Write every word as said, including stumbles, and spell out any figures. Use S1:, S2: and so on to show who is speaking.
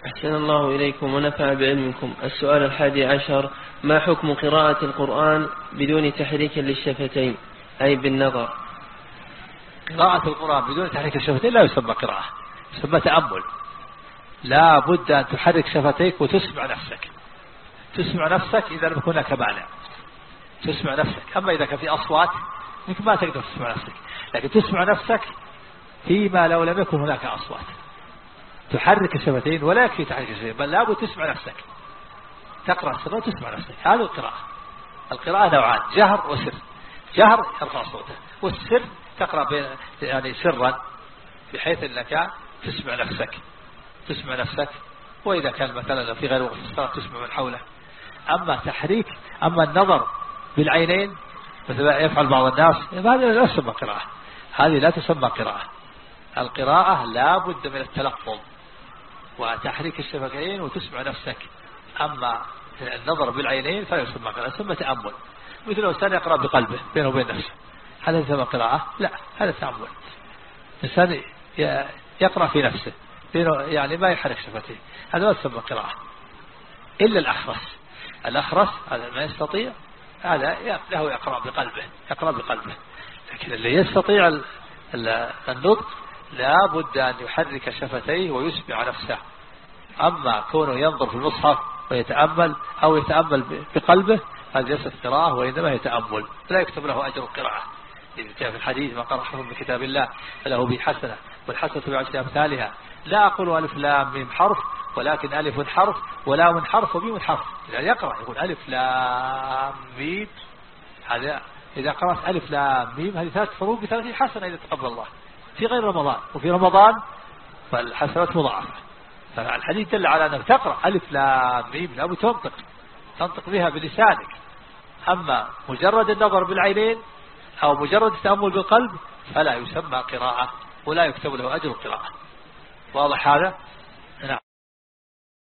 S1: أحسن الله إليكم ونفع بعلمكم. السؤال الحادي عشر: ما حكم قراءة القرآن بدون تحريك للشفتين أي بالنظر؟
S2: قراءة القرآن بدون تحريك الشفتين لا يسمى قراءة، يسمى تأمل. لا بد أن تحرك شفتيك وتسمع نفسك، تسمع نفسك إذا لم يكن هناك مانع، تسمع نفسك. أما إذا كان في أصوات يمكن ما تقدر تسمع نفسك، لكن تسمع نفسك فيما لو لم يكن هناك أصوات. تحرك الشفتين ولا يكفي تحرك الشفتين، بل لابد تسمع نفسك، تقرأ سرا وتسمع نفسك. هذه القراءة. القراءة نوعان: جهر وسر. جهر يرفع صوته، والسر تقرأ بين يعني سرا بحيث أنك تسمع نفسك، تسمع نفسك. وإذا كان مثلا في غير وقت الصلاة تسمع من حوله. أما تحريك، أما النظر بالعينين مثل يفعل بعض الناس، هذه لا تسمى قراءة، هذه لا تسمى قراءة. القراءة لا بد من التلفظ وتحريك الشفتين وتسمع نفسك. أما النظر بالعينين فلا يسمى قراءة، يسمى تأمل. مثل لو إنسان يقرأ بقلبه بينه وبين نفسه، هل يسمى قراءة؟ لا، هذا تأمل. إنسان يقرأ في نفسه يعني ما يحرك شفتيه، هذا ما يسمى قراءة. إلا الأخرس، الأخرس هذا ما يستطيع، هذا له يقرأ بقلبه، يقرأ بقلبه. لكن اللي يستطيع النطق لا بد أن يحرك شفتيه ويسمع نفسه. أما كونه ينظر في المصحف ويتأمل أو يتأمل بقلبه هذا ليست قراءة، وإنما يتأمل، لا يكتب له أجر القراءة. إذا جاء في الحديث: ما قرأ حرف بكتاب الله فله به حسنة والحسنة بعشر أمثالها. لا أقول ألف لام ميم حرف، ولكن ألف حرف ولام حرف وميم حرف. يعني يقرأ يقول ألف لام ميم، هذا إذا قرأت ألف لام ميم هذه ثلاث فروق بثلاثين حسنة إذا تقبل الله في غير رمضان، وفي رمضان فالحسنات مضاعفة. فالحديث دل على أنك تقرأ ألف لام ميم لا تنطق، تنطق بها بلسانك. أما مجرد النظر بالعينين أو مجرد التأمل بالقلب فلا يسمى قراءة ولا يكتب له أجر القراءة. واضح هذا؟